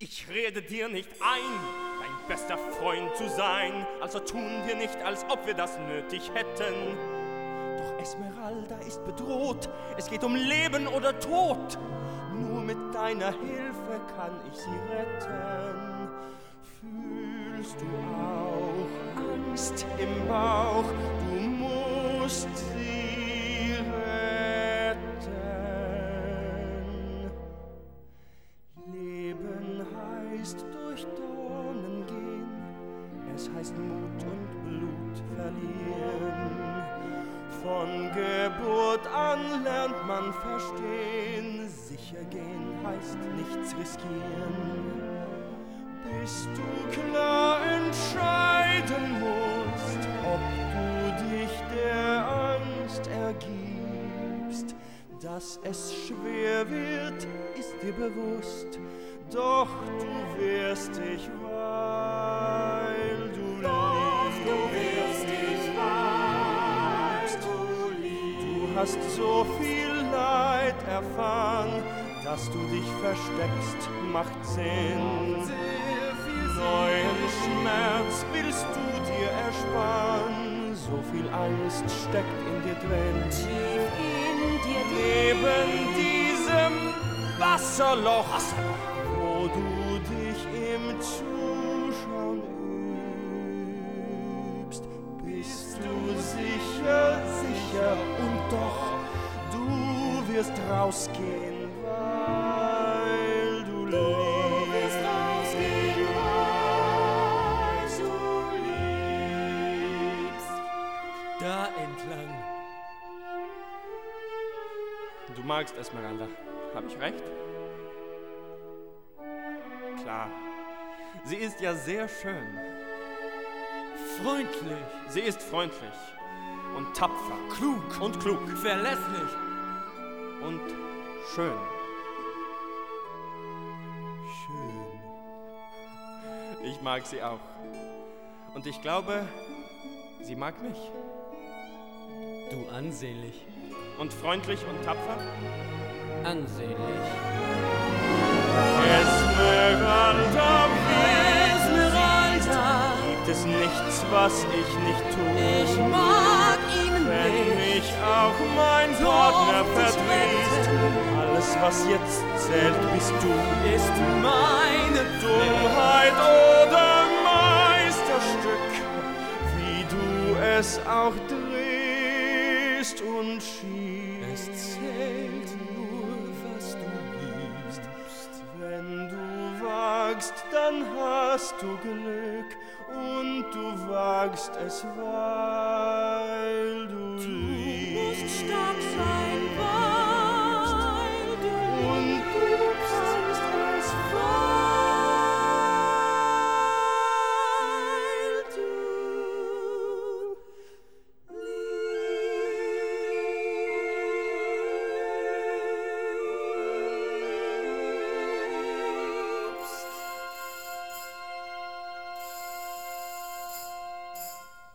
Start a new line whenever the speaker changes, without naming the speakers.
Ich rede dir nicht ein, dein bester Freund zu sein, also tun wir nicht, als ob wir das nötig hätten. Doch Esmeralda ist bedroht, es geht um Leben oder Tod. Nur mit deiner Hilfe kann ich sie retten. Fühlst du auch Angst im Bauch? Du musst sie retten. Leben heißt durch Dornen gehen, es heißt Mut und Blut verlieren. Von Geburt an lernt man verstehen, sicher gehen heißt nichts riskieren. Bis du klar entscheiden musst, ob du dich der Angst ergibst. Dass es schwer wird, ist dir bewusst, doch du wirst dich, weil du liebst. Du wirst dich, weil du liebst. Du hast so viel Leid erfahren, dass du dich versteckst, macht Sinn. Neuen Schmerz willst du dir ersparen, so viel Angst steckt in dir drin.
Tief in dir
neben diesem Wasserloch, wo du dich im Zuschauen übst. Bist du sicher, sicher und doch, du wirst rausgehen, weil du liebst.
Da entlang.
Du magst Esmeralda, hab ich recht? Klar, sie ist ja sehr schön.
Freundlich.
Sie ist freundlich und tapfer.
Klug.
Und klug.
Verlässlich.
Und schön.
Schön.
Ich mag sie auch. Und ich glaube, sie mag mich.
Du ansehnlich.
Und freundlich und tapfer?
Ansehnlich.
Esmeralda,
Esmeralda,
gibt es nichts, was ich nicht tue.
ich mag ihn
Wenn
nicht.
mich auch mein Partner verdreht, alles, was jetzt zählt, bist du.
Ist meine
Dummheit oder Meisterstück, wie du es auch drehst und schiebst.
Es zählt nur, was du liebst.
Wenn du wagst, dann hast du Glück und du wagst es, weil du liebst.
Stark